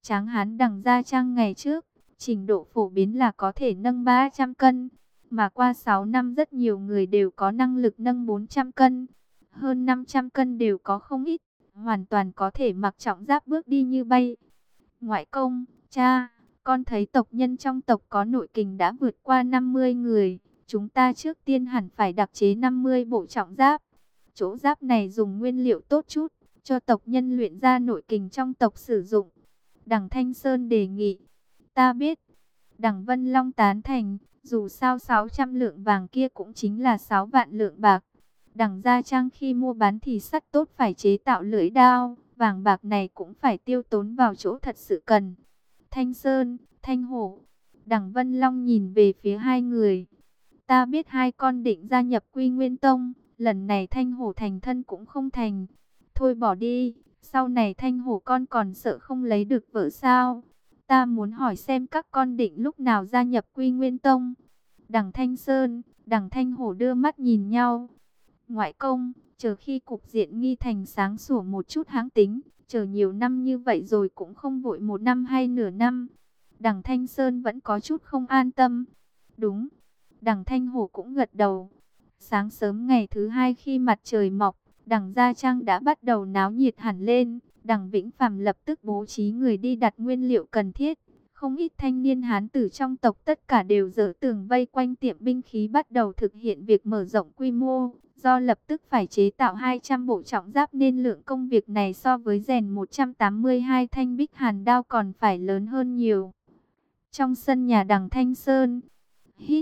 Tráng hán Đằng Gia Trang ngày trước, trình độ phổ biến là có thể nâng 300 cân. Mà qua 6 năm rất nhiều người đều có năng lực nâng 400 cân. Hơn 500 cân đều có không ít. Hoàn toàn có thể mặc trọng giáp bước đi như bay. Ngoại công, cha, con thấy tộc nhân trong tộc có nội kình đã vượt qua 50 người. Chúng ta trước tiên hẳn phải đặc chế 50 bộ trọng giáp. Chỗ giáp này dùng nguyên liệu tốt chút, cho tộc nhân luyện ra nội kình trong tộc sử dụng. Đằng Thanh Sơn đề nghị. Ta biết. Đằng Vân Long tán thành. Dù sao 600 lượng vàng kia cũng chính là 6 vạn lượng bạc. Đằng Gia Trang khi mua bán thì sắt tốt phải chế tạo lưỡi đao. Vàng bạc này cũng phải tiêu tốn vào chỗ thật sự cần. Thanh Sơn, Thanh Hổ. Đằng Vân Long nhìn về phía hai người. Ta biết hai con định gia nhập Quy Nguyên Tông. Lần này Thanh Hổ thành thân cũng không thành. Thôi bỏ đi. Sau này Thanh Hổ con còn sợ không lấy được vợ sao? Ta muốn hỏi xem các con định lúc nào gia nhập Quy Nguyên Tông. Đằng Thanh Sơn, đằng Thanh Hổ đưa mắt nhìn nhau. Ngoại công, chờ khi cục diện nghi thành sáng sủa một chút hãng tính. Chờ nhiều năm như vậy rồi cũng không vội 1 năm hay nửa năm. Đằng Thanh Sơn vẫn có chút không an tâm. Đúng. Đằng Thanh Hổ cũng gật đầu. Sáng sớm ngày thứ hai khi mặt trời mọc, Đằng Gia Trang đã bắt đầu náo nhiệt hẳn lên. Đằng Vĩnh Phàm lập tức bố trí người đi đặt nguyên liệu cần thiết. Không ít thanh niên hán tử trong tộc tất cả đều dỡ tường vây quanh tiệm binh khí bắt đầu thực hiện việc mở rộng quy mô. Do lập tức phải chế tạo 200 bộ trọng giáp nên lượng công việc này so với rèn 182 thanh bích hàn đao còn phải lớn hơn nhiều. Trong sân nhà Đằng Thanh Sơn, hít,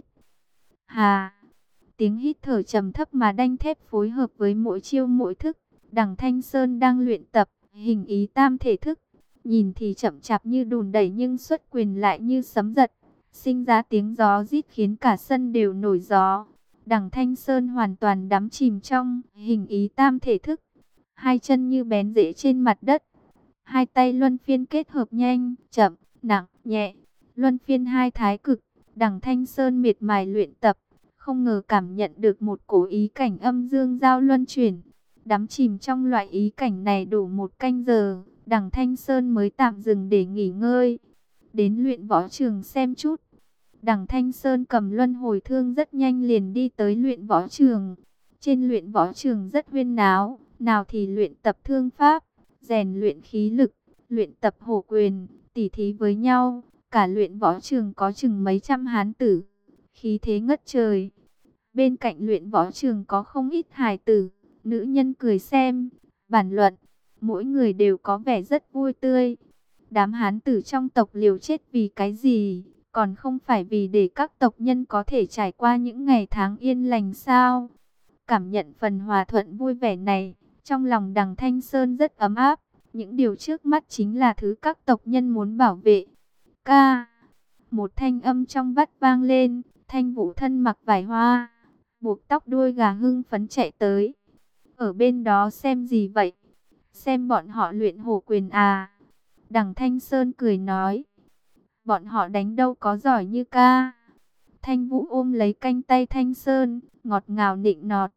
hà, tiếng hít thở trầm thấp mà đanh thép phối hợp với mỗi chiêu mỗi thức. Đằng Thanh Sơn đang luyện tập hình ý tam thể thức. Nhìn thì chậm chạp như đùn đẩy nhưng xuất quyền lại như sấm giật. Sinh ra tiếng gió rít khiến cả sân đều nổi gió. Đằng Thanh Sơn hoàn toàn đắm chìm trong hình ý tam thể thức. Hai chân như bén rễ trên mặt đất. Hai tay luân phiên kết hợp nhanh, chậm, nặng, nhẹ. Luân phiên hai thái cực. Đằng Thanh Sơn miệt mài luyện tập. Không ngờ cảm nhận được một cổ ý cảnh âm dương giao luân chuyển. Đắm chìm trong loại ý cảnh này đủ 1 canh giờ. Đằng Thanh Sơn mới tạm dừng để nghỉ ngơi. Đến luyện võ trường xem chút. Đằng Thanh Sơn cầm luân hồi thương rất nhanh liền đi tới luyện võ trường. Trên luyện võ trường rất huyên náo. Nào thì luyện tập thương pháp, rèn luyện khí lực, luyện tập hổ quyền, tỉ thí với nhau. Cả luyện võ trường có chừng mấy trăm hán tử. Khí thế ngất trời. Bên cạnh luyện võ trường có không ít hài tử, nữ nhân cười xem, bàn luận. Mỗi người đều có vẻ rất vui tươi. Đám hán tử trong tộc liều chết vì cái gì? Còn không phải vì để các tộc nhân có thể trải qua những ngày tháng yên lành sao? Cảm nhận phần hòa thuận vui vẻ này, trong lòng Đằng Thanh Sơn rất ấm áp. Những điều trước mắt chính là thứ các tộc nhân muốn bảo vệ. Ca! Một thanh âm trong vắt vang lên. Thanh Vũ thân mặc vải hoa, buộc tóc đuôi gà hưng phấn chạy tới. Ở bên đó xem gì vậy? Xem bọn họ luyện hổ quyền à? Đằng Thanh Sơn cười nói. Bọn họ đánh đâu có giỏi như ca. Thanh Vũ ôm lấy cánh tay Thanh Sơn, ngọt ngào nịnh nọt.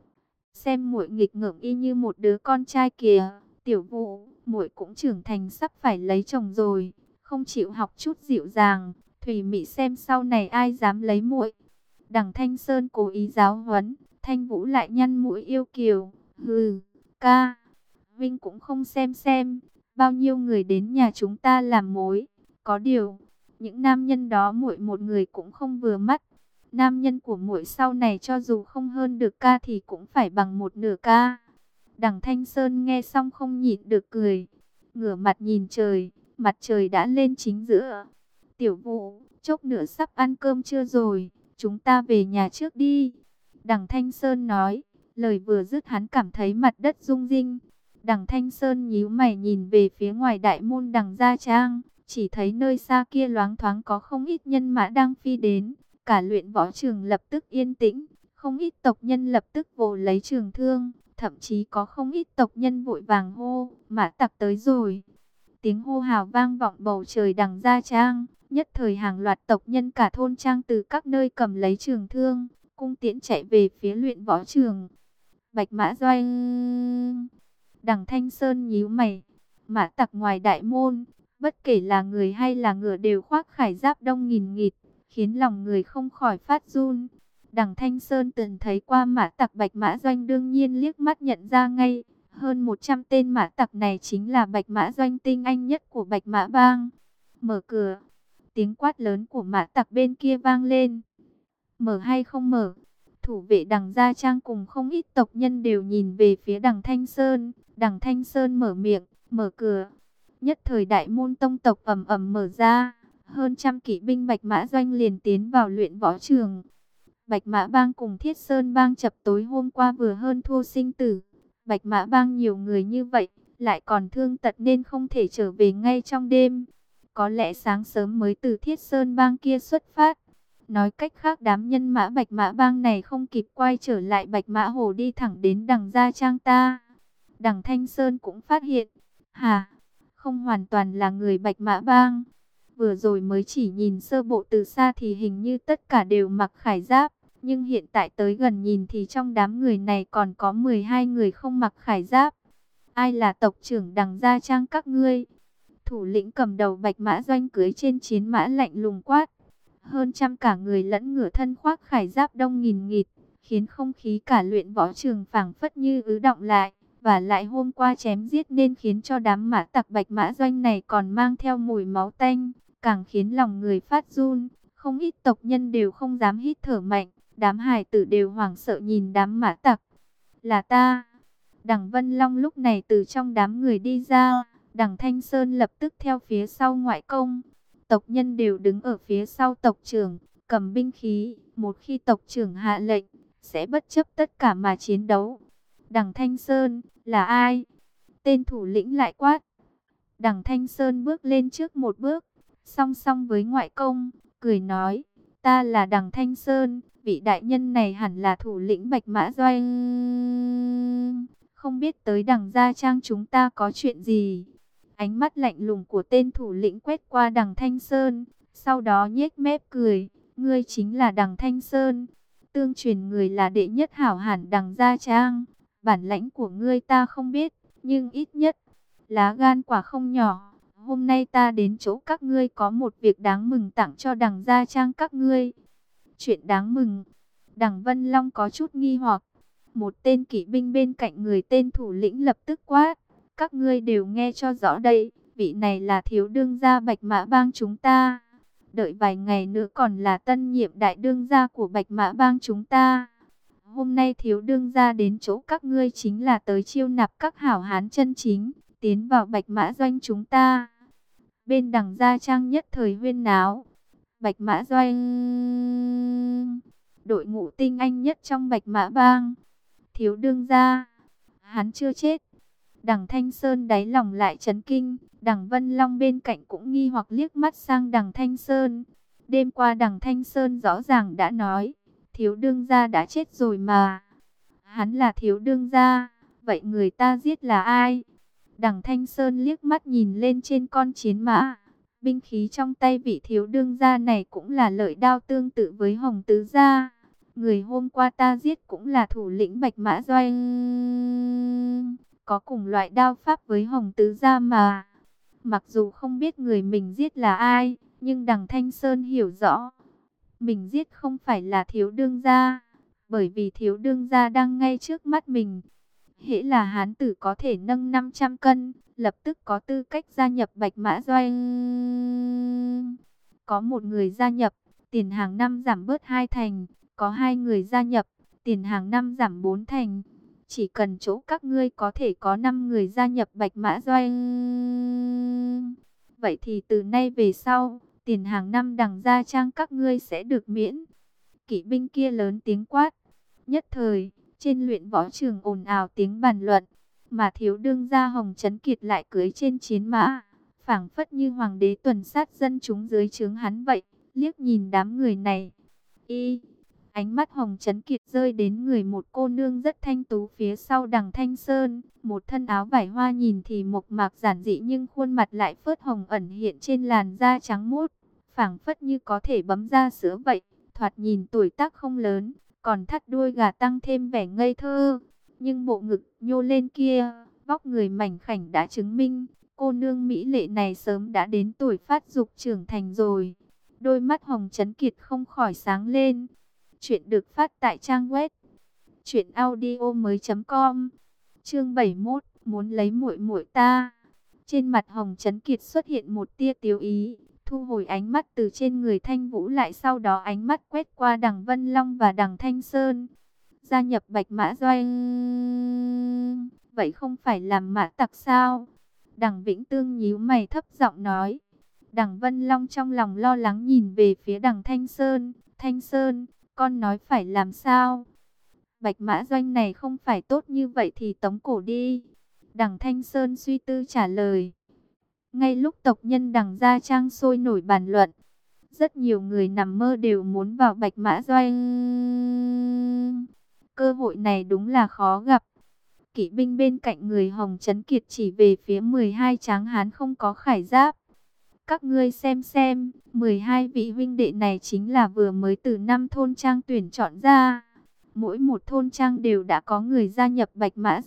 Xem muội nghịch ngợm y như một đứa con trai kìa. Tiểu Vũ, muội cũng trưởng thành sắp phải lấy chồng rồi, không chịu học chút dịu dàng, thủy mị xem sau này ai dám lấy muội. Đằng Thanh Sơn cố ý giáo huấn, Thanh Vũ lại nhăn mũi yêu kiều. Hừ, ca, Vinh cũng không xem, bao nhiêu người đến nhà chúng ta làm mối. Có điều, những nam nhân đó muội một người cũng không vừa mắt. Nam nhân của muội sau này cho dù không hơn được ca thì cũng phải bằng 1/2 ca. Đằng Thanh Sơn nghe xong không nhịn được cười, ngửa mặt nhìn trời, mặt trời đã lên chính giữa. Tiểu Vũ, chốc nữa sắp ăn cơm trưa rồi, chúng ta về nhà trước đi. Đằng Thanh Sơn nói, lời vừa dứt hắn cảm thấy mặt đất rung rinh. Đằng Thanh Sơn nhíu mày nhìn về phía ngoài đại môn Đằng Gia Trang, chỉ thấy nơi xa kia loáng thoáng có không ít nhân mã đang phi đến. Cả luyện võ trường lập tức yên tĩnh, không ít tộc nhân lập tức vồ lấy trường thương, thậm chí có không ít tộc nhân vội vàng hô, mã tặc tới rồi. Tiếng hô hào vang vọng bầu trời Đằng Gia Trang, nhất thời hàng loạt tộc nhân cả thôn trang từ các nơi cầm lấy trường thương, cung tiễn chạy về phía luyện võ trường. Bạch mã doanh. Đằng Thanh Sơn nhíu mày, mã tặc ngoài đại môn, Bất kể là người hay là ngựa đều khoác khải giáp đông nghìn nghịt, khiến lòng người không khỏi phát run. Đằng Thanh Sơn từng thấy qua mã tặc Bạch Mã Doanh, đương nhiên liếc mắt nhận ra ngay. Hơn 100 tên mã tặc này chính là Bạch Mã Doanh tinh anh nhất của Bạch Mã Bang. Mở cửa, tiếng quát lớn của mã tặc bên kia vang lên. Mở hay không mở? Thủ vệ Đằng Gia Trang cùng không ít tộc nhân đều nhìn về phía Đằng Thanh Sơn. Đằng Thanh Sơn mở miệng, mở cửa. Nhất thời đại môn tông tộc ầm ầm mở ra. Hơn trăm kỵ binh Bạch Mã Doanh liền tiến vào luyện võ trường. Bạch Mã Bang cùng Thiết Sơn Bang chập tối hôm qua vừa hơn thua sinh tử. Bạch Mã Bang nhiều người như vậy, lại còn thương tật nên không thể trở về ngay trong đêm. Có lẽ sáng sớm mới từ Thiết Sơn Bang kia xuất phát. Nói cách khác, đám nhân mã Bạch Mã Bang này không kịp quay trở lại Bạch Mã Hồ, đi thẳng đến Đằng Gia Trang ta. Đằng Thanh Sơn cũng phát hiện, không hoàn toàn là người Bạch Mã Bang. Vừa rồi mới chỉ nhìn sơ bộ từ xa thì hình như tất cả đều mặc khải giáp. Nhưng hiện tại tới gần nhìn thì trong đám người này còn có 12 người không mặc khải giáp. Ai là tộc trưởng Đằng Gia Trang các ngươi? Thủ lĩnh cầm đầu Bạch Mã Doanh cưỡi trên chiến mã lạnh lùng quát. Hơn trăm cả người lẫn ngựa thân khoác khải giáp đông nghìn nghịt, khiến không khí cả luyện võ trường phảng phất như ứ đọng lại. Và lại hôm qua chém giết nên khiến cho đám mã tặc Bạch Mã Doanh này còn mang theo mùi máu tanh, càng khiến lòng người phát run. Không ít tộc nhân đều không dám hít thở mạnh, đám hài tử đều hoảng sợ nhìn đám mã tặc. Là ta. Đằng Vân Long lúc này từ trong đám người đi ra, Đằng Thanh Sơn lập tức theo phía sau ngoại công. Tộc nhân đều đứng ở phía sau tộc trưởng, cầm binh khí, một khi tộc trưởng hạ lệnh, sẽ bất chấp tất cả mà chiến đấu. Đằng Thanh Sơn, là ai? Tên thủ lĩnh lại quát. Đằng Thanh Sơn bước lên trước một bước, song song với ngoại công, cười nói, ta là Đằng Thanh Sơn, vị đại nhân này hẳn là thủ lĩnh Bạch Mã Doanh. Không biết tới Đằng Gia Trang chúng ta có chuyện gì? Ánh mắt lạnh lùng của tên thủ lĩnh quét qua Đằng Thanh Sơn, sau đó nhếch mép cười, ngươi chính là Đằng Thanh Sơn. Tương truyền người là đệ nhất hảo hán Đằng Gia Trang, bản lãnh của ngươi ta không biết, nhưng ít nhất, lá gan quả không nhỏ. Hôm nay ta đến chỗ các ngươi có một việc đáng mừng tặng cho Đằng Gia Trang các ngươi. Chuyện đáng mừng? Đằng Vân Long có chút nghi hoặc. Một tên kỵ binh bên cạnh người tên thủ lĩnh lập tức quát. Các ngươi đều nghe cho rõ đây, vị này là thiếu đương gia Bạch Mã Bang chúng ta. Đợi vài ngày nữa còn là tân nhiệm đại đương gia của Bạch Mã Bang chúng ta. Hôm nay thiếu đương gia đến chỗ các ngươi chính là tới chiêu nạp các hảo hán chân chính, tiến vào Bạch Mã Doanh chúng ta. Bên Đằng Gia Trang nhất thời huyên náo. Bạch Mã Doanh, đội ngũ tinh anh nhất trong Bạch Mã Bang. Thiếu đương gia, hắn chưa chết. Đằng Thanh Sơn đáy lòng lại chấn kinh. Đằng Vân Long bên cạnh cũng nghi hoặc liếc mắt sang Đằng Thanh Sơn. Đêm qua Đằng Thanh Sơn rõ ràng đã nói, thiếu đương gia đã chết rồi mà. Hắn là thiếu đương gia, vậy người ta giết là ai? Đằng Thanh Sơn liếc mắt nhìn lên trên con chiến mã. Binh khí trong tay vị thiếu đương gia này cũng là lợi đao tương tự với Hồng Tứ Gia. Người hôm qua ta giết cũng là thủ lĩnh Bạch Mã Doanh. Có cùng loại đao pháp với Hồng Tứ Gia mà. Mặc dù không biết người mình giết là ai, nhưng Đằng Thanh Sơn hiểu rõ. Mình giết không phải là thiếu đương gia, bởi vì thiếu đương gia đang ngay trước mắt mình. Hễ là hán tử có thể nâng 500 cân, lập tức có tư cách gia nhập Bạch Mã Doanh. Có một người gia nhập, tiền hàng năm giảm bớt 2 thành. Có 2 người gia nhập, tiền hàng năm giảm 4 thành. Chỉ cần chỗ các ngươi có thể có 5 người gia nhập Bạch Mã Doanh. Vậy thì từ nay về sau, tiền hàng năm Đằng Gia Trang các ngươi sẽ được miễn. Kỵ binh kia lớn tiếng quát. Nhất thời, trên luyện võ trường ồn ào tiếng bàn luận. Mà thiếu đương gia Hồng Trấn Kiệt lại cưỡi trên chiến mã, phảng phất như hoàng đế tuần sát dân chúng dưới trướng hắn vậy. Liếc nhìn đám người này, ánh mắt Hồng Trấn Kiệt rơi đến người một cô nương rất thanh tú phía sau Đằng Thanh Sơn. Một thân áo vải hoa nhìn thì mộc mạc giản dị, nhưng khuôn mặt lại phớt hồng ẩn hiện trên làn da trắng muốt, phảng phất như có thể bấm ra sữa vậy. Thoạt nhìn tuổi tác không lớn, còn thắt đuôi gà tăng thêm vẻ ngây thơ. Nhưng bộ ngực nhô lên kia, vóc người mảnh khảnh đã chứng minh, Cô nương mỹ lệ này sớm đã đến tuổi phát dục trưởng thành rồi. Đôi mắt Hồng Chấn Kiệt không khỏi sáng lên. Chuyện được phát tại trang web truyệnaudiomoi.com. Chương 71, muốn lấy muội muội ta. Trên mặt Hồng Chấn Kiệt xuất hiện một tia tiếu ý, thu hồi ánh mắt từ trên người Thanh Vũ lại, sau đó ánh mắt quét qua Đằng Vân Long và Đằng Thanh Sơn. Gia nhập Bạch Mã Doanh, vậy không phải làm mã tặc sao? Đằng Vĩnh Tương nhíu mày thấp giọng nói. Đằng Vân Long trong lòng lo lắng nhìn về phía Đằng Thanh Sơn. Thanh Sơn, con nói phải làm sao? Bạch Mã Doanh này không phải tốt như vậy thì tống cổ đi. Đằng Thanh Sơn suy tư trả lời. Ngay lúc tộc nhân Đằng Gia Trang sôi nổi bàn luận, rất nhiều người nằm mơ đều muốn vào Bạch Mã Doanh. Cơ hội này đúng là khó gặp. Kỵ binh bên cạnh người Hồng Chấn Kiệt chỉ về phía 12 tráng hán không có khải giáp. Các ngươi xem, 12 vị huynh đệ này chính là vừa mới từ 5 thôn trang tuyển chọn ra. Mỗi một thôn trang đều đã có người gia nhập Bạch Mã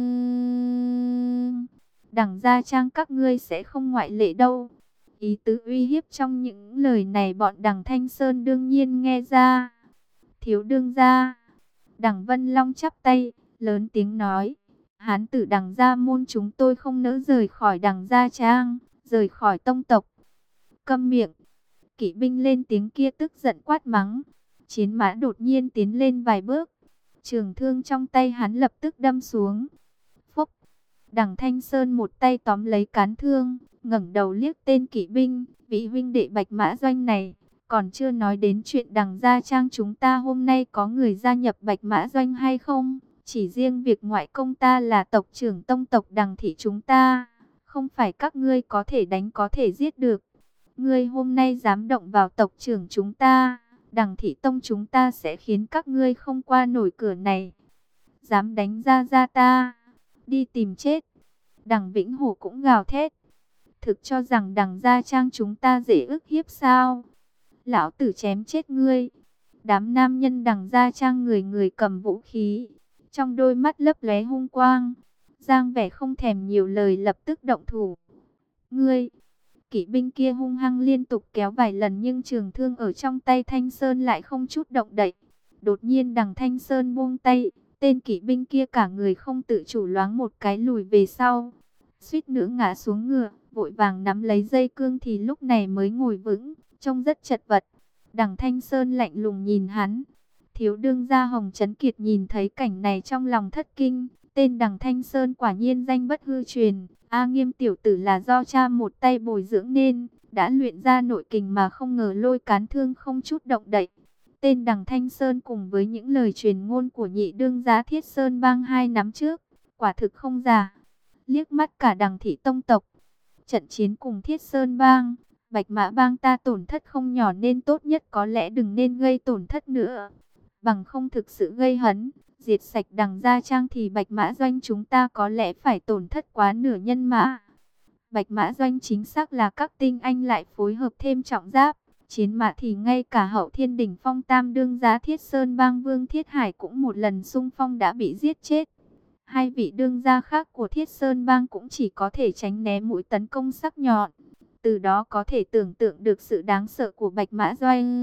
Doanh. Đằng Gia Trang các ngươi sẽ không ngoại lệ đâu. Ý tứ uy hiếp trong những lời này bọn Đằng Thanh Sơn đương nhiên nghe ra. Thiếu đương gia. Đằng Vân Long chắp tay, lớn tiếng nói. Hán tử Đằng Gia môn chúng tôi không nỡ rời khỏi Đằng Gia Trang, rời khỏi tông tộc. Câm miệng. Kỵ binh lên tiếng kia tức giận quát mắng. Chiến mã đột nhiên tiến lên vài bước. Trường thương trong tay hắn lập tức đâm xuống. Phốc. Đằng Thanh Sơn một tay tóm lấy cán thương, ngẩng đầu liếc tên kỵ binh. Vị huynh đệ Bạch Mã Doanh này, còn chưa nói đến chuyện Đằng Gia Trang chúng ta hôm nay có người gia nhập Bạch Mã Doanh hay không. Chỉ riêng việc ngoại công ta là tộc trưởng tông tộc Đằng thị chúng ta, không phải các ngươi có thể đánh có thể giết được. Ngươi hôm nay dám động vào tộc trưởng chúng ta, Đằng thị tông chúng ta sẽ khiến các ngươi không qua nổi cửa này. Dám đánh Gia ta, đi tìm chết. Đằng Vĩnh Hổ cũng gào thét. Thực cho rằng Đằng Gia Trang chúng ta dễ ức hiếp sao? Lão tử chém chết ngươi. Đám nam nhân Đằng Gia Trang người người cầm vũ khí, trong đôi mắt lấp lóe hung quang, dáng vẻ không thèm nhiều lời lập tức động thủ. Ngươi! Kỵ binh kia hung hăng liên tục kéo vài lần nhưng trường thương ở trong tay Thanh Sơn lại không chút động đậy. Đột nhiên Đằng Thanh Sơn buông tay, tên kỵ binh kia cả người không tự chủ loáng một cái lùi về sau, suýt nữa ngã xuống ngựa, vội vàng nắm lấy dây cương thì lúc này mới ngồi vững, trông rất chật vật. Đằng Thanh Sơn lạnh lùng nhìn hắn. Thiếu đương gia Hồng Chấn Kiệt nhìn thấy cảnh này trong lòng thất kinh. Tên Đằng Thanh Sơn quả nhiên danh bất hư truyền. A Nghiêm tiểu tử là do cha một tay bồi dưỡng nên đã luyện ra nội kình mà không ngờ lôi cán thương không chút động đậy. Tên Đằng Thanh Sơn cùng với những lời truyền ngôn của nhị đương gia Thiết Sơn Bang 2 năm trước, quả thực không giả. Liếc mắt cả Đằng thị tông tộc, trận chiến cùng Thiết Sơn Bang, Bạch Mã Bang ta tổn thất không nhỏ nên tốt nhất có lẽ đừng nên gây tổn thất nữa. Bằng không thực sự gây hấn, diệt sạch Đằng Gia Trang thì Bạch Mã Doanh chúng ta có lẽ phải tổn thất quá nửa nhân mã. Bạch Mã Doanh chính xác là các tinh anh lại phối hợp thêm trọng giáp, chiến mã thì ngay cả Hậu Thiên Đỉnh Phong tam đương gia Thiết Sơn Bang Vương Thiết Hải cũng một lần xung phong đã bị giết chết. Hai vị đương gia khác của Thiết Sơn Bang cũng chỉ có thể tránh né mũi tấn công sắc nhọn. Từ đó có thể tưởng tượng được sự đáng sợ của Bạch Mã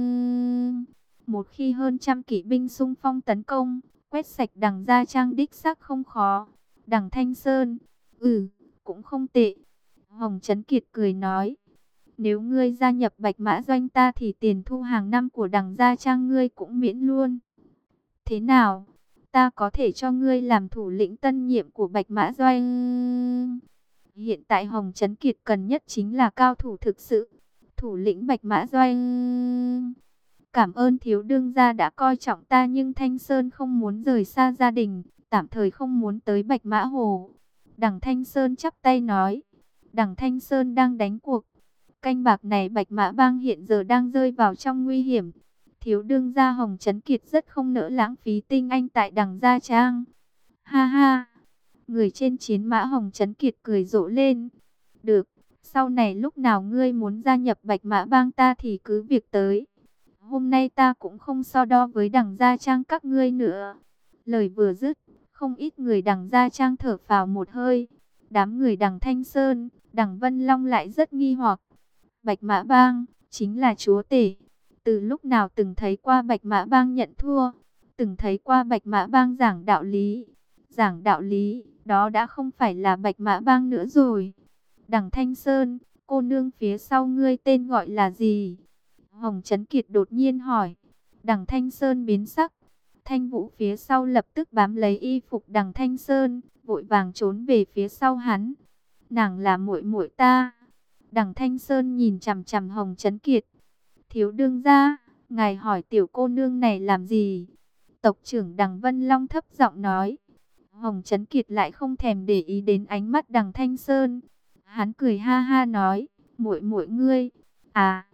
Doanh. Một khi hơn trăm kỵ binh xung phong tấn công, quét sạch Đằng Gia Trang đích xác không khó. Đằng Thanh Sơn, cũng không tệ. Hồng Chấn Kiệt cười nói, nếu ngươi gia nhập Bạch Mã Doanh ta thì tiền thu hàng năm của Đằng Gia Trang ngươi cũng miễn luôn. Thế nào, ta có thể cho ngươi làm thủ lĩnh tân nhiệm của Bạch Mã Doanh. Hiện tại Hồng Chấn Kiệt cần nhất chính là cao thủ thực sự. Thủ lĩnh Bạch Mã Doanh. Cảm ơn thiếu đương gia đã coi trọng ta, nhưng Thanh Sơn không muốn rời xa gia đình, tạm thời không muốn tới Bạch Mã Hồ. Đằng Thanh Sơn chắp tay nói. Đằng Thanh Sơn đang đánh cuộc. Canh bạc này Bạch Mã Bang hiện giờ đang rơi vào trong nguy hiểm. Thiếu đương gia Hồng Chấn Kiệt rất không nỡ lãng phí tinh anh tại Đằng Gia Trang. Ha ha! Người trên chiến mã Hồng Chấn Kiệt cười rộ lên. Được, sau này lúc nào ngươi muốn gia nhập Bạch Mã Bang ta thì cứ việc tới. Hôm nay ta cũng không so đo với Đằng Gia Trang các ngươi nữa. Lời vừa dứt, không ít người Đằng Gia Trang thở phào một hơi. Đám người Đằng Thanh Sơn, Đằng Vân Long lại rất nghi hoặc. Bạch Mã Bang chính là chúa tể. Từ lúc nào từng thấy qua Bạch Mã Bang nhận thua, từng thấy qua Bạch Mã Bang giảng đạo lý. Giảng đạo lý, đó đã không phải là Bạch Mã Bang nữa rồi. Đằng Thanh Sơn, cô nương phía sau ngươi tên gọi là gì? Hồng Chấn Kiệt đột nhiên hỏi. Đằng Thanh Sơn biến sắc. Thanh Vũ phía sau lập tức bám lấy y phục Đằng Thanh Sơn, vội vàng trốn về phía sau hắn. Nàng là muội muội ta. Đằng Thanh Sơn nhìn chằm chằm Hồng Chấn Kiệt. Thiếu đương gia, ngài hỏi tiểu cô nương này làm gì? Tộc trưởng Đằng Vân Long thấp giọng nói. Hồng Chấn Kiệt lại không thèm để ý đến ánh mắt Đằng Thanh Sơn. Hắn cười ha ha nói, muội muội ngươi. À,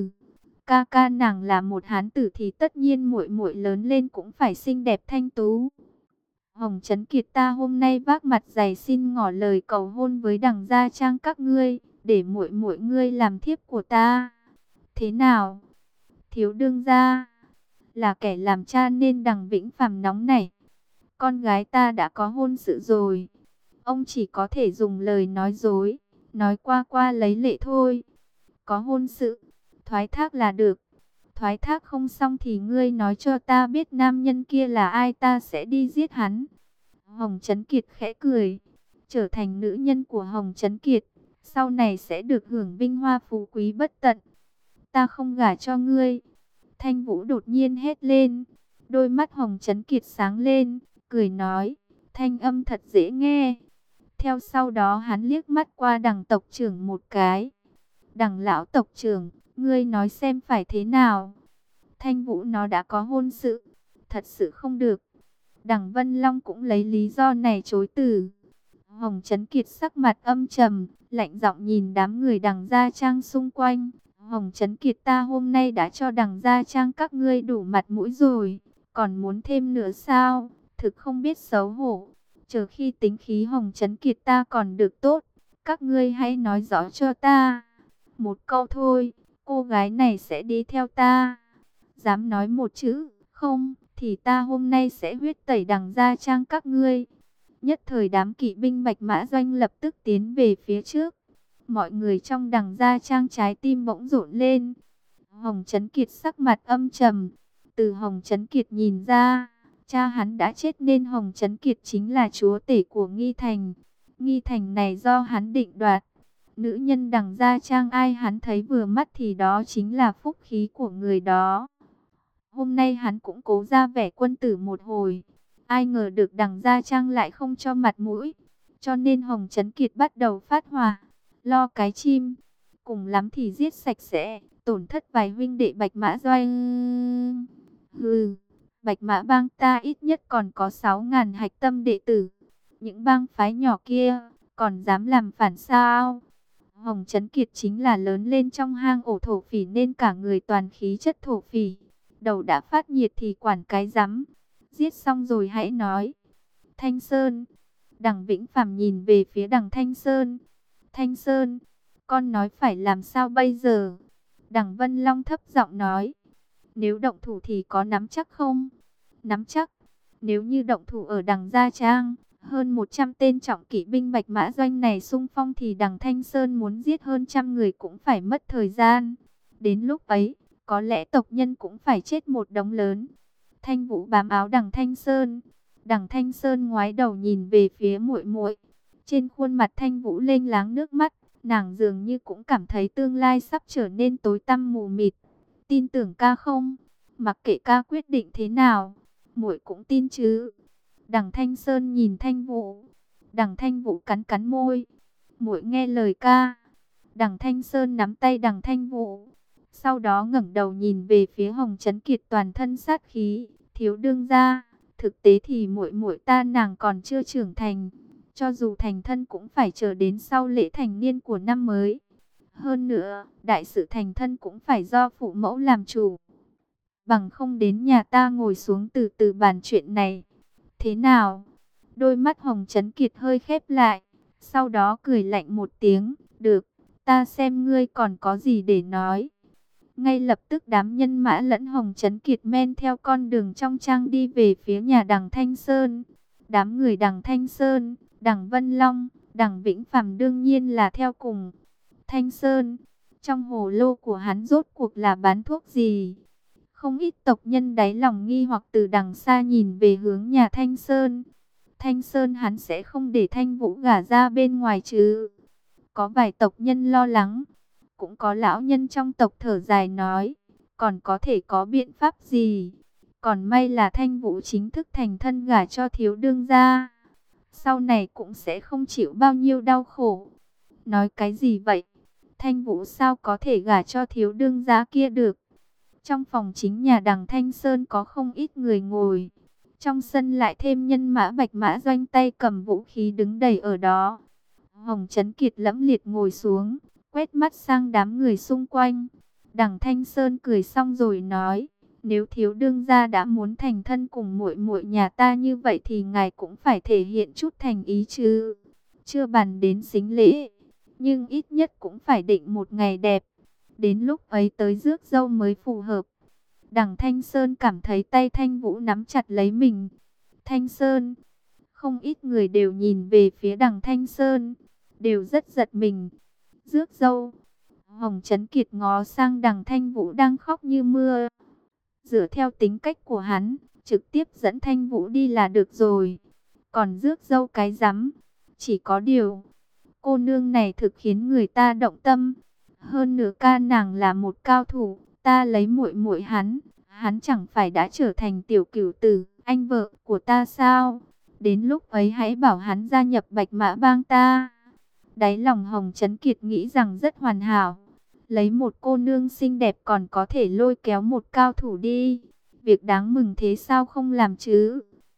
ca ca nàng là một hán tử thì tất nhiên muội muội lớn lên cũng phải xinh đẹp thanh tú. Hồng Chấn Kiệt ta hôm nay vác mặt dày xin ngỏ lời cầu hôn với Đằng gia trang các ngươi, để muội muội ngươi làm thiếp của ta. Thế nào? Thiếu đương gia là kẻ làm cha nên Đằng Vĩnh Phàm nóng nảy. Con gái ta đã có hôn sự rồi. Ông chỉ có thể dùng lời nói dối, nói qua qua lấy lệ thôi. Có hôn sự, thoái thác là được. Thoái thác không xong thì ngươi nói cho ta biết nam nhân kia là ai, ta sẽ đi giết hắn. Hồng Chấn Kiệt khẽ cười. Trở thành nữ nhân của Hồng Chấn Kiệt, sau này sẽ được hưởng vinh hoa phú quý bất tận. Ta không gả cho ngươi. Thanh Vũ đột nhiên hét lên. Đôi mắt Hồng Chấn Kiệt sáng lên, cười nói, thanh âm thật dễ nghe. Theo sau đó hắn liếc mắt qua Đằng tộc trưởng một cái. Đằng lão tộc trưởng, ngươi nói xem phải thế nào? Thanh Vũ nó đã có hôn sự, thật sự không được. Đằng Vân Long cũng lấy lý do này chối từ. Hồng Chấn Kiệt sắc mặt âm trầm, lạnh giọng nhìn đám người Đằng gia trang xung quanh. Hồng Chấn Kiệt ta hôm nay đã cho Đằng gia trang các ngươi đủ mặt mũi rồi, còn muốn thêm nữa sao? Thực không biết xấu hổ. Chờ khi tính khí Hồng Chấn Kiệt ta còn được tốt, các ngươi hãy nói rõ cho ta. Một câu thôi, cô gái này sẽ đi theo ta. Dám nói một chữ không thì ta hôm nay sẽ huyết tẩy Đằng gia trang các ngươi. Nhất thời đám kỵ binh Bạch Mã Doanh lập tức tiến về phía trước. Mọi người trong Đằng gia trang trái tim bỗng rộn lên. Hồng Chấn Kiệt sắc mặt âm trầm. Từ Hồng Chấn Kiệt nhìn ra, cha hắn đã chết nên Hồng Chấn Kiệt chính là chúa tể của Nghi Thành. Nghi Thành này do hắn định đoạt. Nữ nhân Đằng gia trang ai hắn thấy vừa mắt thì đó chính là phúc khí của người đó. Hôm nay hắn cũng cố ra vẻ quân tử một hồi. Ai ngờ được Đằng gia trang lại không cho mặt mũi. Cho nên Hồng Chấn Kiệt bắt đầu phát hỏa. Lo cái chim. Cùng lắm thì giết sạch sẽ. Tổn thất vài huynh đệ Bạch Mã Doanh. Hừ. Bạch Mã Bang ta ít nhất còn có 6.000 hạch tâm đệ tử. Những bang phái nhỏ kia còn dám làm phản sao? Hồng Chấn Kiệt chính là lớn lên trong hang ổ thổ phỉ nên cả người toàn khí chất thổ phỉ. Đầu đã phát nhiệt thì quản cái rắm. Giết xong rồi hãy nói. Thanh Sơn. Đằng Vĩnh Phàm nhìn về phía Đằng Thanh Sơn. Thanh Sơn, con nói phải làm sao bây giờ? Đằng Vân Long thấp giọng nói. Nếu động thủ thì có nắm chắc không? Nắm chắc. Nếu như động thủ ở Đằng gia trang, hơn 100 tên trọng kỵ binh Bạch Mã Doanh này xung phong thì Đằng Thanh Sơn muốn giết hơn trăm người cũng phải mất thời gian. Đến lúc ấy, có lẽ tộc nhân cũng phải chết một đống lớn. Thanh Vũ bám áo Đằng Thanh Sơn. Đằng Thanh Sơn ngoái đầu nhìn về phía muội muội. Trên khuôn mặt Thanh Vũ lênh láng nước mắt, nàng dường như cũng cảm thấy tương lai sắp trở nên tối tăm mù mịt. Tin tưởng ca không? Mặc kệ ca quyết định thế nào, muội cũng tin chứ? Đằng Thanh Sơn nhìn Thanh Vũ. Đằng Thanh Vũ cắn cắn môi. Muội nghe lời ca. Đằng Thanh Sơn nắm tay Đằng Thanh Vũ. Sau đó ngẩng đầu nhìn về phía Hồng Chấn Kiệt toàn thân sát khí. Thiếu đương gia, thực tế thì muội muội ta nàng còn chưa trưởng thành. Cho dù thành thân cũng phải chờ đến sau lễ thành niên của năm mới. Hơn nữa, đại sự thành thân cũng phải do phụ mẫu làm chủ. Bằng không đến nhà ta ngồi xuống từ từ bàn chuyện này. Thế nào? Đôi mắt Hồng Chấn Kiệt hơi khép lại. Sau đó cười lạnh một tiếng. Được, ta xem ngươi còn có gì để nói. Ngay lập tức đám nhân mã lẫn Hồng Chấn Kiệt men theo con đường trong trang đi về phía nhà Đằng Thanh Sơn. Đám người Đằng Thanh Sơn, Đằng Vân Long, Đằng Vĩnh Phàm đương nhiên là theo cùng. Thanh Sơn, trong hồ lô của hắn rốt cuộc là bán thuốc gì? Không ít tộc nhân đáy lòng nghi hoặc từ đằng xa nhìn về hướng nhà Thanh Sơn. Thanh Sơn hắn sẽ không để Thanh Vũ gả ra bên ngoài chứ? Có vài tộc nhân lo lắng, cũng có lão nhân trong tộc thở dài nói, còn có thể có biện pháp gì? Còn may là Thanh Vũ chính thức thành thân gả cho thiếu đương gia, sau này cũng sẽ không chịu bao nhiêu đau khổ. Nói cái gì vậy? Thanh Vũ sao có thể gả cho thiếu đương gia kia được? Trong phòng chính nhà đằng Thanh Sơn có không ít người ngồi. Trong sân lại thêm nhân mã Bạch Mã Doanh tay cầm vũ khí đứng đầy ở đó. Hồng Chấn Kiệt lẫm liệt ngồi xuống, quét mắt sang đám người xung quanh. Đằng Thanh Sơn cười xong rồi nói, nếu thiếu đương gia đã muốn thành thân cùng muội muội nhà ta như vậy thì ngài cũng phải thể hiện chút thành ý chứ. Chưa bàn đến sính lễ, nhưng ít nhất cũng phải định một ngày đẹp. Đến lúc ấy tới rước dâu mới phù hợp. Đằng Thanh Sơn cảm thấy tay Thanh Vũ nắm chặt lấy mình. Thanh Sơn, không ít người đều nhìn về phía đằng Thanh Sơn, đều rất giật mình. Rước dâu. Hồng Chấn Kiệt ngó sang đằng Thanh Vũ đang khóc như mưa. Dựa theo tính cách của hắn, trực tiếp dẫn Thanh Vũ đi là được rồi. Còn rước dâu cái rắm. Chỉ có điều, cô nương này thực khiến người ta động tâm. Hơn nữa ca nàng là một cao thủ, ta lấy muội muội hắn, hắn chẳng phải đã trở thành tiểu cửu tử, anh vợ của ta sao? Đến lúc ấy hãy bảo hắn gia nhập Bạch Mã Bang ta. Đáy lòng Hồng Chấn Kiệt nghĩ rằng rất hoàn hảo. Lấy một cô nương xinh đẹp còn có thể lôi kéo một cao thủ đi. Việc đáng mừng thế sao không làm chứ?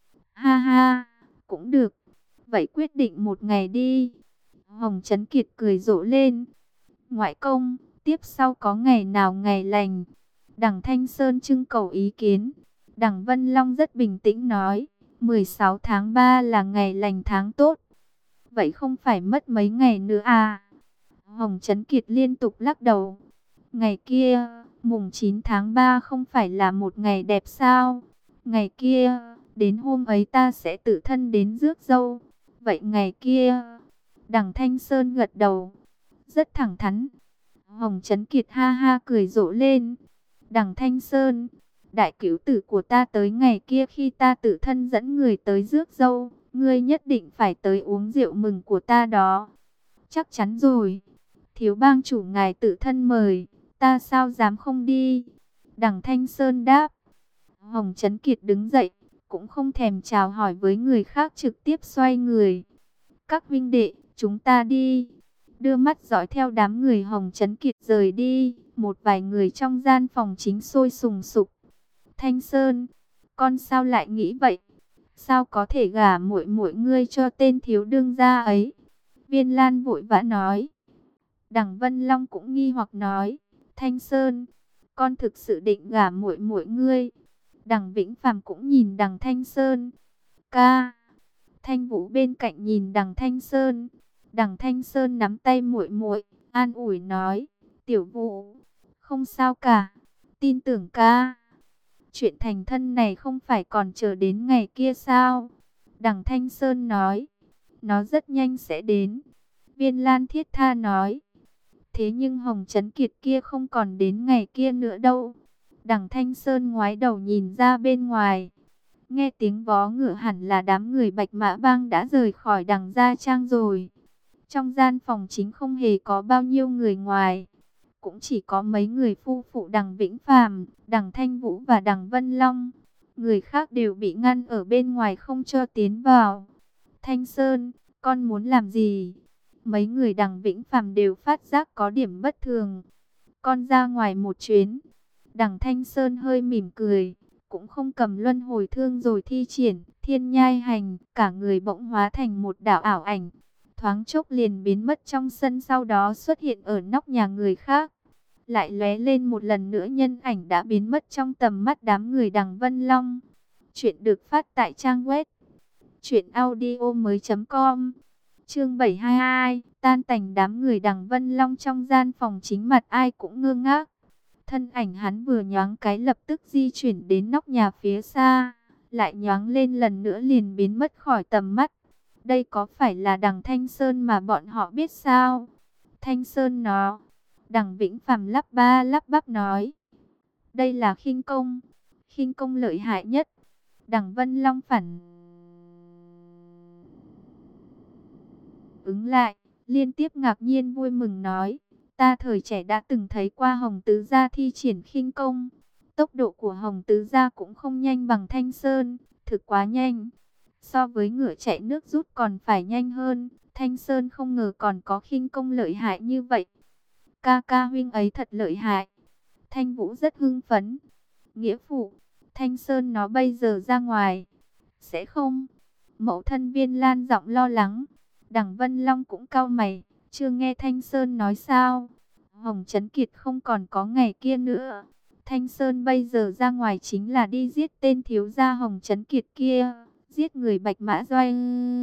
Ha ha, cũng được. Vậy quyết định một ngày đi. Hồng Chấn Kiệt cười rộ lên. Ngoại công, tiếp sau có ngày nào ngày lành? Đằng Thanh Sơn trưng cầu ý kiến. Đằng Vân Long rất bình tĩnh nói, 16 tháng 3 là ngày lành tháng tốt. Vậy không phải mất mấy ngày nữa à? Hồng Chấn Kiệt liên tục lắc đầu. Ngày kia, mùng 9 tháng 3 không phải là một ngày đẹp sao? Ngày kia, đến hôm ấy ta sẽ tự thân đến rước dâu. Vậy ngày kia, đằng Thanh Sơn gật đầu, rất thẳng thắn. Hồng Chấn Kiệt ha ha cười rộ lên. Đằng Thanh Sơn, đại cứu tử của ta tới ngày kia khi ta tự thân dẫn người tới rước dâu, ngươi nhất định phải tới uống rượu mừng của ta đó. Chắc chắn rồi. Thiếu bang chủ ngài tự thân mời, ta sao dám không đi? Đằng Thanh Sơn đáp. Hồng Chấn Kiệt đứng dậy, cũng không thèm chào hỏi với người khác, trực tiếp xoay người. Các huynh đệ, chúng ta đi. Đưa mắt dõi theo đám người Hồng Chấn Kiệt rời đi, một vài người trong gian phòng chính sôi sùng sục. Thanh Sơn, con sao lại nghĩ vậy? Sao có thể gả muội muội ngươi cho tên thiếu đương gia ấy? Viên Lan vội vã nói. Đằng Vân Long cũng nghi hoặc nói, Thanh Sơn, con thực sự định gả muội muội ngươi? Đằng Vĩnh Phàm cũng nhìn đằng Thanh Sơn. Ca. Thanh Vũ bên cạnh nhìn đằng Thanh Sơn. Đằng Thanh Sơn nắm tay muội muội, an ủi nói, Tiểu Vũ, không sao cả, tin tưởng ca. Chuyện thành thân này không phải còn chờ đến ngày kia sao? Đằng Thanh Sơn nói, nó rất nhanh sẽ đến. Viên Lan thiết tha nói, thế nhưng Hồng Chấn Kiệt kia không còn đến ngày kia nữa đâu. Đằng Thanh Sơn ngoái đầu nhìn ra bên ngoài. Nghe tiếng vó ngựa hẳn là đám người Bạch Mã Bang đã rời khỏi đằng Gia Trang rồi. Trong gian phòng chính không hề có bao nhiêu người ngoài. Cũng chỉ có mấy người phu phụ đằng Vĩnh Phàm, đằng Thanh Vũ và đằng Vân Long. Người khác đều bị ngăn ở bên ngoài không cho tiến vào. Thanh Sơn, con muốn làm gì? Mấy người đằng Vĩnh Phàm đều phát giác có điểm bất thường. Con ra ngoài một chuyến. Đằng Thanh Sơn hơi mỉm cười, cũng không cầm luân hồi thương rồi thi triển thiên nhai hành, cả người bỗng hóa thành một đạo ảo ảnh, thoáng chốc liền biến mất trong sân, sau đó xuất hiện ở nóc nhà người khác. Lại lóe lên một lần nữa, nhân ảnh đã biến mất trong tầm mắt đám người đằng Vân Long. Chuyện được phát tại trang web truyệnaudiomoi.com. Chương 722, tan tành đám người đằng Vân Long. Trong gian phòng chính mặt ai cũng ngơ ngác. Thân ảnh hắn vừa nhoáng cái lập tức di chuyển đến nóc nhà phía xa, lại nhoáng lên lần nữa liền biến mất khỏi tầm mắt. Đây có phải là đằng Thanh Sơn mà bọn họ biết sao? Thanh Sơn nó. Đằng Vĩnh Phàm lắp ba lắp bắp nói. Đây là khinh công. Khinh công lợi hại nhất. Đằng Vân Long phản ứng lại, liên tiếp ngạc nhiên vui mừng nói. Ta thời trẻ đã từng thấy qua Hồng Tứ Gia thi triển khinh công. Tốc độ của Hồng Tứ Gia cũng không nhanh bằng Thanh Sơn, thực quá nhanh. So với ngựa chạy nước rút còn phải nhanh hơn. Thanh Sơn không ngờ còn có khinh công lợi hại như vậy. Ca ca huynh ấy thật lợi hại. Thanh Vũ rất hưng phấn. Nghĩa phụ, Thanh Sơn nó bây giờ ra ngoài. Sẽ không? Mẫu thân Viên Lan giọng lo lắng. Đằng Vân Long cũng cau mày. Chưa nghe Thanh Sơn nói sao? Hồng Trấn Kiệt không còn có ngày kia nữa. Thanh Sơn bây giờ ra ngoài chính là đi giết tên thiếu gia Hồng Trấn Kiệt kia. Giết người Bạch Mã Doanh.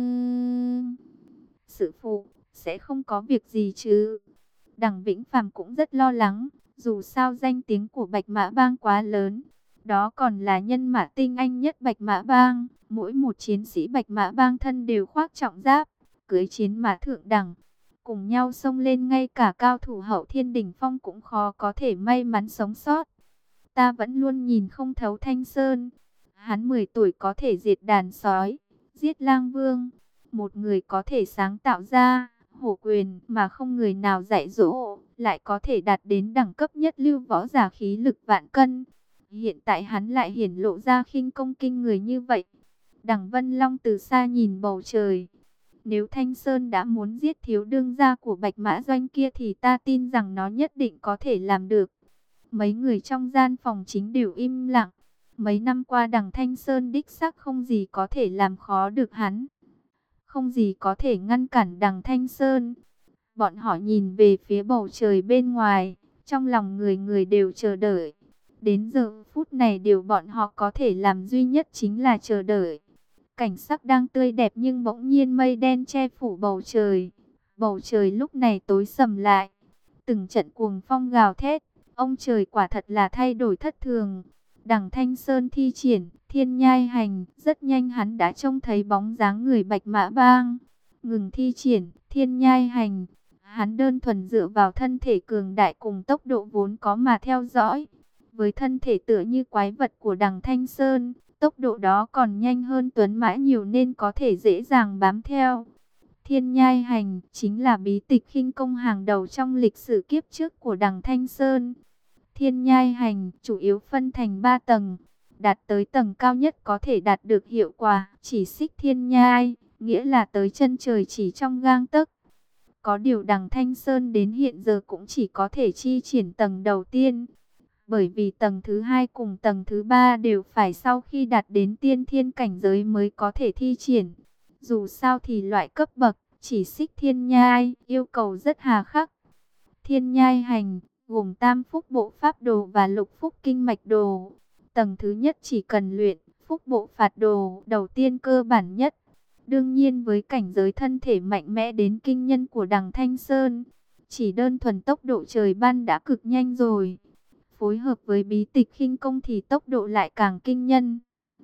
Sư phụ, sẽ không có việc gì chứ? Đằng Vĩnh Phàm cũng rất lo lắng. Dù sao danh tiếng của Bạch Mã Bang quá lớn. Đó còn là nhân mã tinh anh nhất Bạch Mã Bang. Mỗi một chiến sĩ Bạch Mã Bang thân đều khoác trọng giáp, cưỡi chiến mã thượng đẳng, cùng nhau xông lên, ngay cả cao thủ hậu thiên đỉnh phong cũng khó có thể may mắn sống sót. Ta vẫn luôn nhìn không thấu Thanh Sơn. Hắn 10 tuổi có thể diệt đàn sói, giết lang vương. Một người có thể sáng tạo ra hổ quyền mà không người nào dạy dỗ, lại có thể đạt đến đẳng cấp nhất lưu võ giả khí lực vạn cân. Hiện tại hắn lại hiển lộ ra khinh công kinh người như vậy. Đằng Vân Long từ xa nhìn bầu trời. Nếu Thanh Sơn đã muốn giết thiếu đương gia của Bạch Mã Doanh kia thì ta tin rằng nó nhất định có thể làm được. Mấy người trong gian phòng chính đều im lặng. Mấy năm qua đằng Thanh Sơn đích xác không gì có thể làm khó được hắn. Không gì có thể ngăn cản đằng Thanh Sơn. Bọn họ nhìn về phía bầu trời bên ngoài. Trong lòng người người đều chờ đợi. Đến giờ phút này điều bọn họ có thể làm duy nhất chính là chờ đợi. Cảnh sắc đang tươi đẹp nhưng bỗng nhiên mây đen che phủ bầu trời. Bầu trời lúc này tối sầm lại. Từng trận cuồng phong gào thét. Ông trời quả thật là thay đổi thất thường. Đằng Thanh Sơn thi triển Thiên Nhai Hành. Rất nhanh hắn đã trông thấy bóng dáng người Bạch Mã Bang. Ngừng thi triển Thiên Nhai Hành. Hắn đơn thuần dựa vào thân thể cường đại cùng tốc độ vốn có mà theo dõi. Với thân thể tựa như quái vật của đằng Thanh Sơn, tốc độ đó còn nhanh hơn Tuấn Mã nhiều nên có thể dễ dàng bám theo. Thiên Nhai Hành chính là bí tịch khinh công hàng đầu trong lịch sử kiếp trước của đằng Thanh Sơn. Thiên Nhai Hành chủ yếu phân thành 3 tầng, đạt tới tầng cao nhất có thể đạt được hiệu quả chỉ xích thiên nhai, nghĩa là tới chân trời chỉ trong gang tấc. Có điều đằng Thanh Sơn đến hiện giờ cũng chỉ có thể chi triển tầng đầu tiên. Bởi vì tầng thứ 2 cùng tầng thứ 3 đều phải sau khi đạt đến tiên thiên cảnh giới mới có thể thi triển. Dù sao thì loại cấp bậc chỉ xích thiên nhai yêu cầu rất hà khắc. Thiên Nhai Hành gồm tam phúc bộ pháp đồ và lục phúc kinh mạch đồ. Tầng thứ nhất chỉ cần luyện phúc bộ phạt đồ đầu tiên cơ bản nhất. Đương nhiên với cảnh giới thân thể mạnh mẽ đến kinh nhân của đằng Thanh Sơn, chỉ đơn thuần tốc độ trời ban đã cực nhanh rồi. Phối hợp với bí tịch khinh công thì tốc độ lại càng kinh nhân.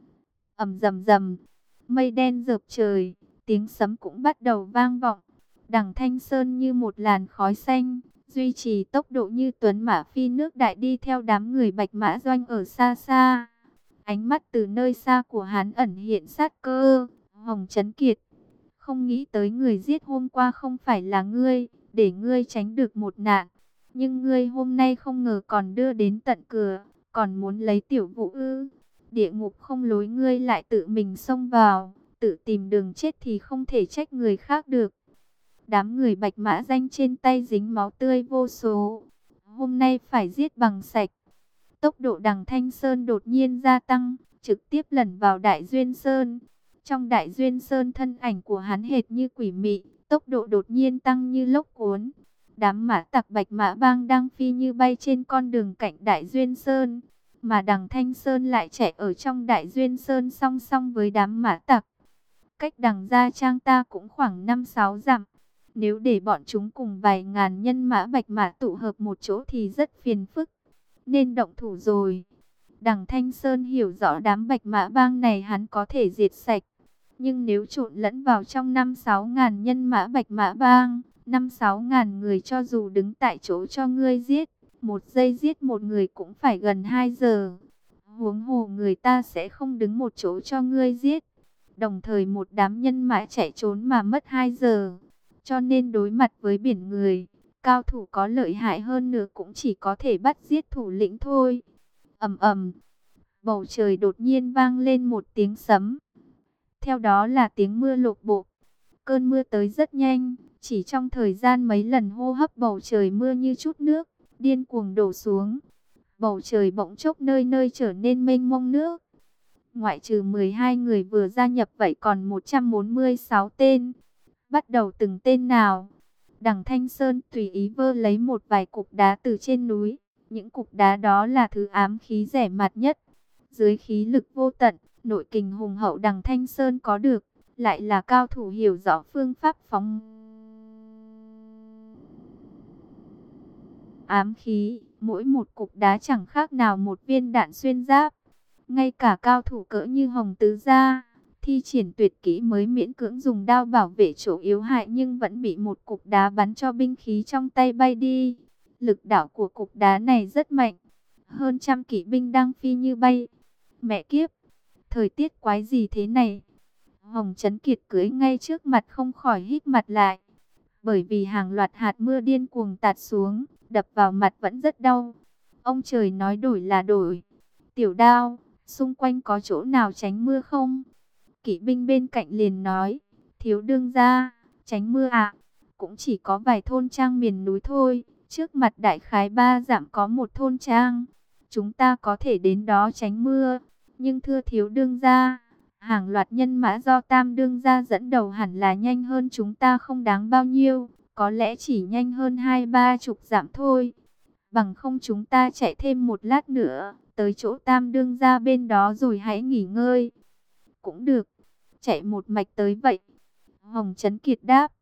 Ầm rầm rầm, mây đen rợp trời, tiếng sấm cũng bắt đầu vang vọng. Đằng Thanh Sơn như một làn khói xanh, duy trì tốc độ như tuấn mã phi nước đại đi theo đám người Bạch Mã Doanh ở xa xa. Ánh mắt từ nơi xa của hắn ẩn hiện sát cơ. Hồng Trấn Kiệt, không nghĩ tới người giết hôm qua không phải là ngươi, để ngươi tránh được một nạn. Nhưng ngươi hôm nay không ngờ còn đưa đến tận cửa, còn muốn lấy tiểu Vũ ư? Địa ngục không lối ngươi lại tự mình xông vào, tự tìm đường chết thì không thể trách người khác được. Đám người Bạch Mã Danh trên tay dính máu tươi vô số. Hôm nay phải giết bằng sạch. Tốc độ đằng Thanh Sơn đột nhiên gia tăng, trực tiếp lẩn vào Đại Duyên Sơn. Trong Đại Duyên Sơn thân ảnh của hắn hệt như quỷ mị, tốc độ đột nhiên tăng như lốc cuốn. Đám mã tặc Bạch Mã Bang đang phi như bay trên con đường cạnh Đại Duyên Sơn, mà đằng Thanh Sơn lại chạy ở trong Đại Duyên Sơn song song với đám mã tặc. Cách đằng Gia Trang ta cũng khoảng 5-6 dặm. Nếu để bọn chúng cùng vài ngàn nhân mã Bạch Mã tụ hợp một chỗ thì rất phiền phức, nên động thủ rồi. Đằng Thanh Sơn hiểu rõ đám Bạch Mã Bang này hắn có thể diệt sạch. Nhưng nếu trộn lẫn vào trong 5-6 ngàn nhân mã Bạch Mã Bang, 5-6 ngàn người cho dù đứng tại chỗ cho ngươi giết, một giây giết một người cũng phải gần 2 giờ. Huống hồ người ta sẽ không đứng một chỗ cho ngươi giết. Đồng thời một đám nhân mã chạy trốn mà mất 2 giờ. Cho nên đối mặt với biển người, cao thủ có lợi hại hơn nữa cũng chỉ có thể bắt giết thủ lĩnh thôi. Ầm ầm, bầu trời đột nhiên vang lên một tiếng sấm. Theo đó là tiếng mưa lộp bộp. Cơn mưa tới rất nhanh, chỉ trong thời gian mấy lần hô hấp bầu trời mưa như chút nước, điên cuồng đổ xuống. Bầu trời bỗng chốc nơi nơi trở nên mênh mông nước. Ngoại trừ 12 người vừa gia nhập vậy còn 146 tên. Bắt đầu từng tên nào? Đằng Thanh Sơn tùy ý vơ lấy một vài cục đá từ trên núi. Những cục đá đó là thứ ám khí rẻ mạt nhất. Dưới khí lực vô tận, nội kình hùng hậu đằng Thanh Sơn có được, lại là cao thủ hiểu rõ phương pháp phóng ám khí. Mỗi một cục đá chẳng khác nào một viên đạn xuyên giáp. Ngay cả cao thủ cỡ như Hồng Tứ Gia, thi triển tuyệt kỹ mới miễn cưỡng dùng đao bảo vệ chỗ yếu hại nhưng vẫn bị một cục đá bắn cho binh khí trong tay bay đi. Lực đạo của cục đá này rất mạnh. Hơn trăm kỵ binh đang phi như bay. Mẹ kiếp, thời tiết quái gì thế này? Hồng Chấn Kiệt cưỡi ngay trước mặt không khỏi hít mặt lại. Bởi vì hàng loạt hạt mưa điên cuồng tạt xuống, đập vào mặt vẫn rất đau. Ông trời nói đổi là đổi. Tiểu Đao, xung quanh có chỗ nào tránh mưa không? Kỵ binh bên cạnh liền nói, thiếu đương gia, tránh mưa à? Cũng chỉ có vài thôn trang miền núi thôi. Trước mặt đại khái 3 dặm có một thôn trang. Chúng ta có thể đến đó tránh mưa. Nhưng thưa thiếu đương gia, hàng loạt nhân mã do Tam đương gia dẫn đầu hẳn là nhanh hơn chúng ta không đáng bao nhiêu. Có lẽ chỉ nhanh hơn 20-30 dặm thôi. Bằng không chúng ta chạy thêm một lát nữa, tới chỗ Tam đương gia bên đó rồi hãy nghỉ ngơi. Cũng được, chạy một mạch tới vậy. Hồng Chấn Kiệt đáp,